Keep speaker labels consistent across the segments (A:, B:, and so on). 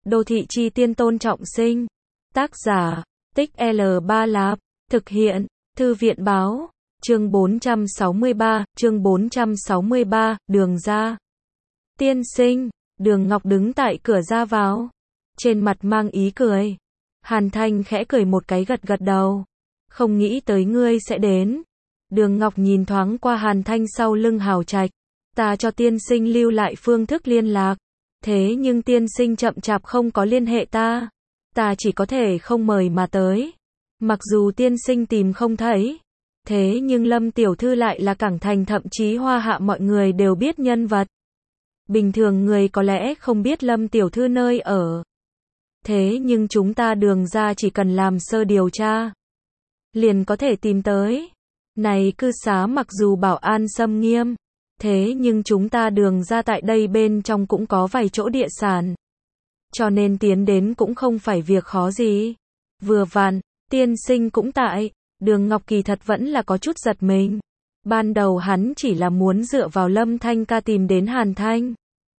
A: Đô thị chi tiên Tôn Trọng Sinh. Tác giả, Tích L3 Lạp. Thực hiện, Thư viện báo. Chương 463, đường ra. Tiên sinh, Đường Ngọc đứng tại cửa ra vào. Trên mặt mang ý cười. Hàn Thanh khẽ cười một cái gật gật đầu. Không nghĩ tới ngươi sẽ đến. Đường Ngọc nhìn thoáng qua Hàn Thanh sau lưng hào trạch. Ta cho tiên sinh lưu lại phương thức liên lạc. Thế nhưng tiên sinh chậm chạp không có liên hệ ta. Ta chỉ có thể không mời mà tới. Mặc dù tiên sinh tìm không thấy. Thế nhưng Lâm tiểu thư lại là Cảng Thành thậm chí Hoa Hạ mọi người đều biết nhân vật. Bình thường người có lẽ không biết Lâm tiểu thư nơi ở. Thế nhưng chúng ta Đường ra chỉ cần làm sơ điều tra. Liền có thể tìm tới. Này cư xá mặc dù bảo an xâm nghiêm. Thế nhưng chúng ta Đường ra tại đây bên trong cũng có vài chỗ địa sản. Cho nên tiến đến cũng không phải việc khó gì. Vừa vặn, tiên sinh cũng tại. Đường Ngọc kỳ thật vẫn là có chút giật mình. Ban đầu hắn chỉ là muốn dựa vào Lâm Thanh ca tìm đến Hàn Thanh.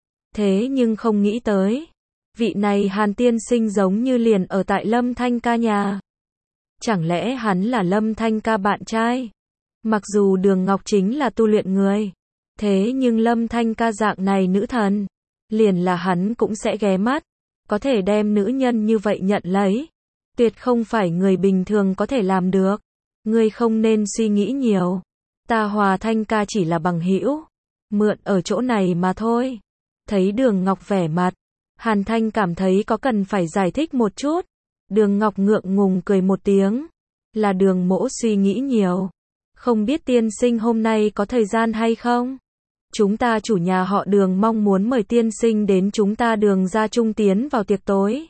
A: Thế nhưng không nghĩ tới. Vị này Hàn tiên sinh giống như liền ở tại Lâm Thanh ca nhà. Chẳng lẽ hắn là Lâm Thanh ca bạn trai? Mặc dù Đường Ngọc chính là tu luyện người. Thế nhưng Lâm Thanh ca dạng này nữ thần. Liền là hắn cũng sẽ ghé mắt. Có thể đem nữ nhân như vậy nhận lấy. Tuyệt không phải người bình thường có thể làm được. Ngươi không nên suy nghĩ nhiều. Ta Hòa Thanh ca chỉ là bằng hữu. Mượn ở chỗ này mà thôi. Thấy Đường Ngọc vẻ mặt. Hàn Thanh cảm thấy có cần phải giải thích một chút. Đường Ngọc ngượng ngùng cười một tiếng. Là Đường mỗ suy nghĩ nhiều. Không biết tiên sinh hôm nay có thời gian hay không? Chúng ta chủ nhà họ Đường mong muốn mời tiên sinh đến chúng ta Đường ra trung tiến vào tiệc tối.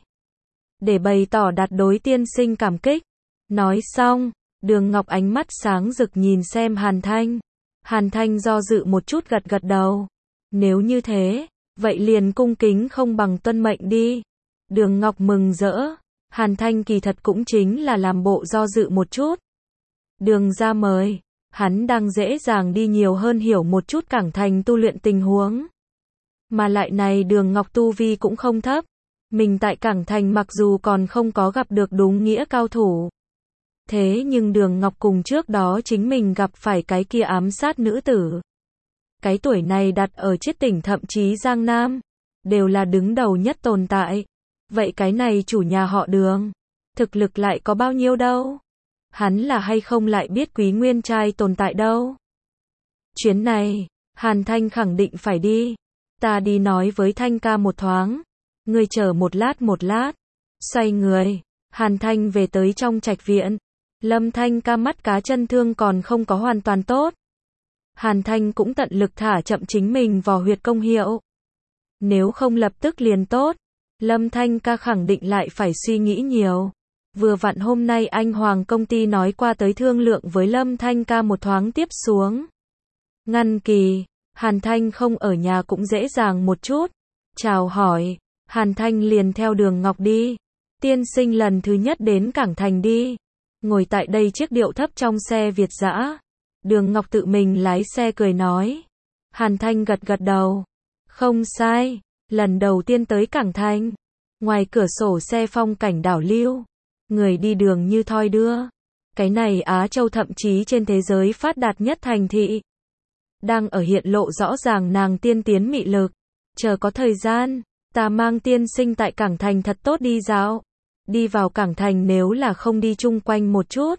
A: Để bày tỏ đạt đối tiên sinh cảm kích. Nói xong, Đường Ngọc ánh mắt sáng rực nhìn xem Hàn Thanh. Hàn Thanh do dự một chút gật gật đầu. Nếu như thế, vậy liền cung kính không bằng tuân mệnh đi. Đường Ngọc mừng rỡ. Hàn Thanh kỳ thật cũng chính là làm bộ do dự một chút. Đường ra mời. Hắn đang dễ dàng đi nhiều hơn hiểu một chút Cảng Thành tu luyện tình huống. Mà lại này Đường Ngọc tu vi cũng không thấp. Mình tại Cảng Thành mặc dù còn không có gặp được đúng nghĩa cao thủ. Thế nhưng Đường Ngọc cùng trước đó chính mình gặp phải cái kia ám sát nữ tử. Cái tuổi này đặt ở Chiết tỉnh thậm chí Giang Nam. Đều là đứng đầu nhất tồn tại. Vậy cái này chủ nhà họ Đường. Thực lực lại có bao nhiêu đâu? Hắn là hay không lại biết Quý Nguyên trai tồn tại đâu? Chuyến này, Hàn Thanh khẳng định phải đi. Ta đi nói với Thanh ca một thoáng. Ngươi chờ một lát. Xoay người, Hàn Thanh về tới trong trạch viện. Lâm Thanh ca mắt cá chân thương còn không có hoàn toàn tốt. Hàn Thanh cũng tận lực thả chậm chính mình vào huyệt công hiệu. Nếu không lập tức liền tốt, Lâm Thanh ca khẳng định lại phải suy nghĩ nhiều. Vừa vặn hôm nay anh Hoàng công ty nói qua tới thương lượng với Lâm Thanh ca một thoáng tiếp xuống. Ngăn kỳ, Hàn Thanh không ở nhà cũng dễ dàng một chút. Chào hỏi, Hàn Thanh liền theo Đường Ngọc đi. Tiên sinh lần thứ nhất đến Cảng Thành đi. Ngồi tại đây chiếc điệu thấp trong xe Việt dã. Đường Ngọc tự mình lái xe cười nói. Hàn Thanh gật gật đầu. Không sai, lần đầu tiên tới Cảng Thành. Ngoài cửa sổ xe phong cảnh đảo lưu. Người đi đường như thoi đưa. Cái này Á Châu thậm chí trên thế giới phát đạt nhất thành thị. Đang ở hiện lộ rõ ràng nàng tiên tiến mị lực. Chờ có thời gian, ta mang tiên sinh tại Cảng Thành thật tốt đi dạo. Đi vào Cảng Thành nếu là không đi chung quanh một chút.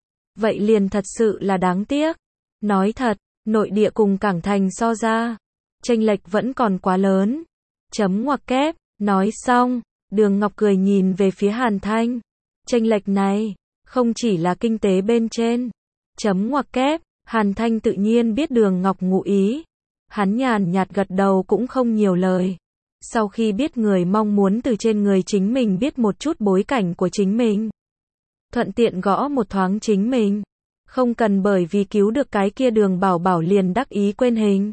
A: Vậy liền thật sự là đáng tiếc. Nói thật, nội địa cùng Cảng Thành so ra. Chênh lệch vẫn còn quá lớn. Chấm ngoặc kép, nói xong, Đường Ngọc cười nhìn về phía Hàn Thanh. Chênh lệch này, không chỉ là kinh tế bên trên. Chấm ngoặc kép, Hàn Thanh tự nhiên biết Đường Ngọc ngụ ý. Hắn nhàn nhạt gật đầu cũng không nhiều lời. Sau khi biết người mong muốn từ trên người chính mình biết một chút bối cảnh của chính mình. Thuận tiện gõ một thoáng chính mình. Không cần bởi vì cứu được cái kia Đường Bảo Bảo liền đắc ý quên hình.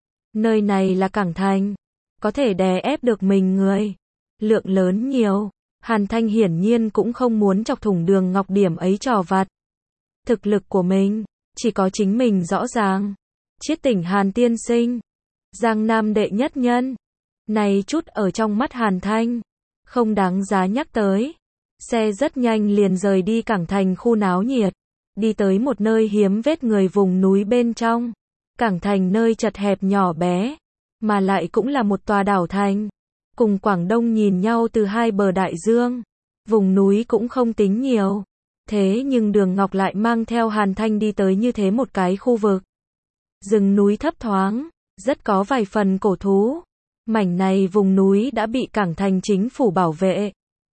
A: Nơi này là Cảng Thành. Có thể đè ép được mình người. Lượng lớn nhiều. Hàn Thanh hiển nhiên cũng không muốn chọc thủng Đường Ngọc điểm ấy trò vặt. Thực lực của mình, chỉ có chính mình rõ ràng. Chiết tỉnh Hàn tiên sinh. Giang Nam đệ nhất nhân. Này chút ở trong mắt Hàn Thanh. không đáng giá nhắc tới. Xe rất nhanh liền rời đi cảng thành khu náo nhiệt, đi tới một nơi hiếm vết người vùng núi bên trong. Cảng thành nơi chật hẹp nhỏ bé, mà lại cũng là một tòa đảo thành, cùng Quảng Đông nhìn nhau từ hai bờ đại dương. Vùng núi cũng không tính nhiều, thế nhưng Đường Ngọc lại mang theo Hàn Thanh đi tới như thế một cái khu vực. Rừng núi thấp thoáng, rất có vài phần cổ thú. Mảnh này vùng núi đã bị cảng thành chính phủ bảo vệ.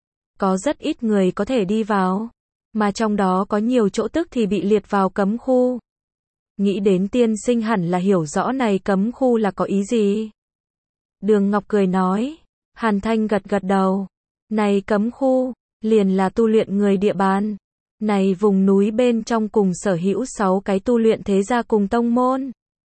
A: Có rất ít người có thể đi vào, mà trong đó có nhiều chỗ tức thì bị liệt vào cấm khu. Nghĩ đến tiên sinh hẳn là hiểu rõ này cấm khu là có ý gì. Đường Ngọc cười nói. Hàn Thanh gật gật đầu. Này cấm khu, liền là tu luyện người địa bàn. Này vùng núi bên trong cùng sở hữu 6 cái tu luyện thế gia cùng tông môn.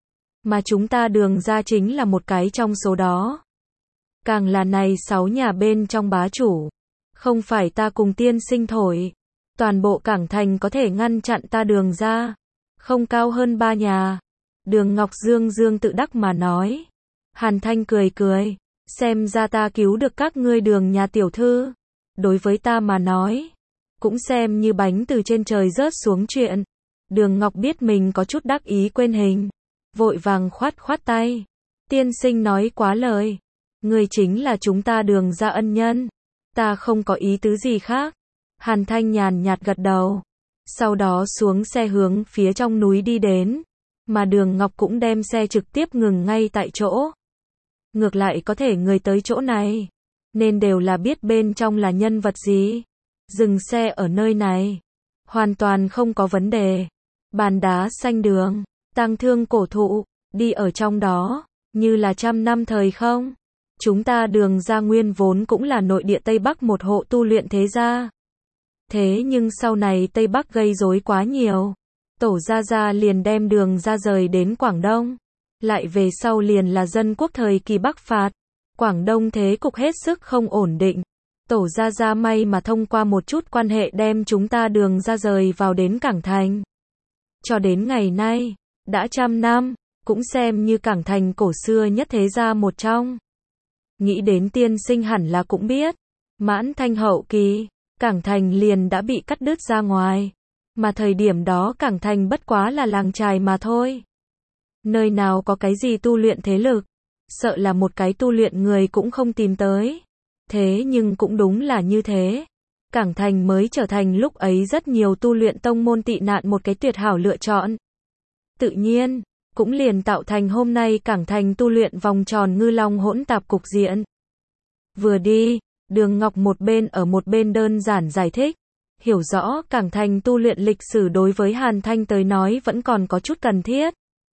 A: Mà chúng ta Đường gia chính là một cái trong số đó. Càng là này 6 nhà bên trong bá chủ. Không phải ta cùng tiên sinh thổi. Toàn bộ cảng thành có thể ngăn chặn ta Đường gia. Không cao hơn 3 nhà. Đường Ngọc dương dương tự đắc mà nói. Hàn Thanh cười cười. Xem ra ta cứu được các ngươi Đường nhà tiểu thư. Đối với ta mà nói, cũng xem như bánh từ trên trời rớt xuống chuyện. Đường Ngọc biết mình có chút đắc ý quên hình, vội vàng khoát khoát tay. Tiên sinh nói quá lời. Người chính là chúng ta Đường gia ân nhân. Ta không có ý tứ gì khác. Hàn Thanh nhàn nhạt gật đầu. Sau đó xuống xe hướng phía trong núi đi đến. Mà Đường Ngọc cũng đem xe trực tiếp ngừng ngay tại chỗ. Ngược lại có thể người tới chỗ này, nên đều là biết bên trong là nhân vật gì. Dừng xe ở nơi này, hoàn toàn không có vấn đề. Bàn đá xanh đường, tang thương cổ thụ, đi ở trong đó, như là 100 năm thời không. Chúng ta Đường gia nguyên vốn cũng là nội địa Tây Bắc một hộ tu luyện thế gia. Thế nhưng sau này Tây Bắc gây rối quá nhiều. Tổ gia liền đem Đường gia rời đến Quảng Đông. Lại về sau liền là dân quốc thời kỳ Bắc phạt. Quảng Đông thế cục hết sức không ổn định. Tổ gia may mà thông qua một chút quan hệ đem chúng ta Đường gia rời vào đến cảng thành. Cho đến ngày nay, đã 100 năm, cũng xem như cảng thành cổ xưa nhất thế gia một trong. Nghĩ đến tiên sinh hẳn là cũng biết, Mãn Thanh hậu kỳ, cảng thành liền đã bị cắt đứt ra ngoài. Mà thời điểm đó cảng thành bất quá là làng chài mà thôi. Nơi nào có cái gì tu luyện thế lực, sợ là một cái tu luyện người cũng không tìm tới. Thế nhưng cũng đúng là như thế. Cảng thành mới trở thành lúc ấy rất nhiều tu luyện tông môn tị nạn một cái tuyệt hảo lựa chọn. Tự nhiên, cũng liền tạo thành hôm nay cảng thành tu luyện vòng tròn ngư long hỗn tạp cục diện. Vừa đi, Đường Ngọc một bên ở một bên đơn giản giải thích. Hiểu rõ cảng thành tu luyện lịch sử đối với Hàn Thanh tới nói vẫn còn có chút cần thiết.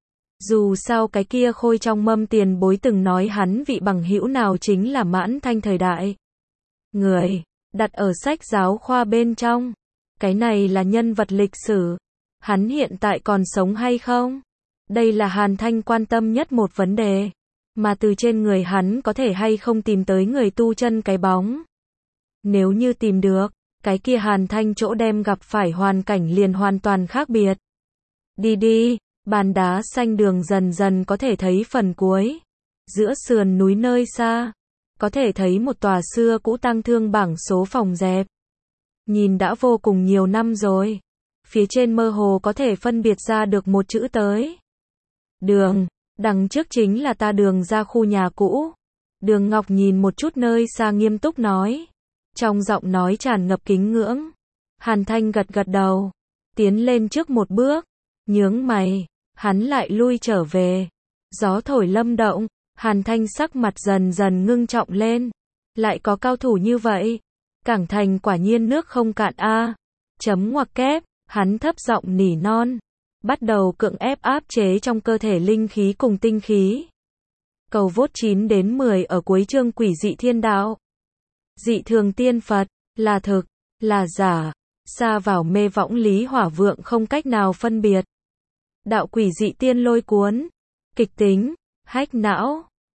A: Dù sao cái kia khôi trong mâm tiền bối từng nói hắn vị bằng hữu nào chính là Mãn Thanh thời đại. Người, đặt ở sách giáo khoa bên trong. Cái này là nhân vật lịch sử. Hắn hiện tại còn sống hay không? Đây là Hàn Thanh quan tâm nhất một vấn đề. Mà từ trên người hắn có thể hay không tìm tới người tu chân cái bóng. Nếu như tìm được, cái kia Hàn Thanh chỗ đem gặp phải hoàn cảnh liền hoàn toàn khác biệt. Đi đi. Bàn đá xanh đường dần dần có thể thấy phần cuối. Giữa sườn núi nơi xa, có thể thấy một tòa xưa cũ tang thương bảng số phòng dẹp. Nhìn đã vô cùng nhiều năm rồi. Phía trên mơ hồ có thể phân biệt ra được một chữ tới. Đường, đằng trước chính là ta Đường ra khu nhà cũ. Đường Ngọc nhìn một chút nơi xa nghiêm túc nói. Trong giọng nói tràn ngập kính ngưỡng. Hàn Thanh gật gật đầu. Tiến lên trước một bước. Nhướng mày. Hắn lại lui trở về. Gió thổi lâm động. Hàn Thanh sắc mặt dần dần ngưng trọng lên. Lại có cao thủ như vậy. Cảng thành quả nhiên nước không cạn a. Chấm ngoặc kép. Hắn thấp giọng nỉ non. Bắt đầu cưỡng ép áp chế trong cơ thể linh khí cùng tinh khí. Cầu vốt 9 đến 10 ở cuối chương Quỷ dị thiên đạo. Dị thường tiên Phật. Là thực. Là giả. Xa vào mê võng lý hỏa vượng không cách nào phân biệt. Đạo quỷ dị tiên lôi cuốn. Kịch tính. Hách não.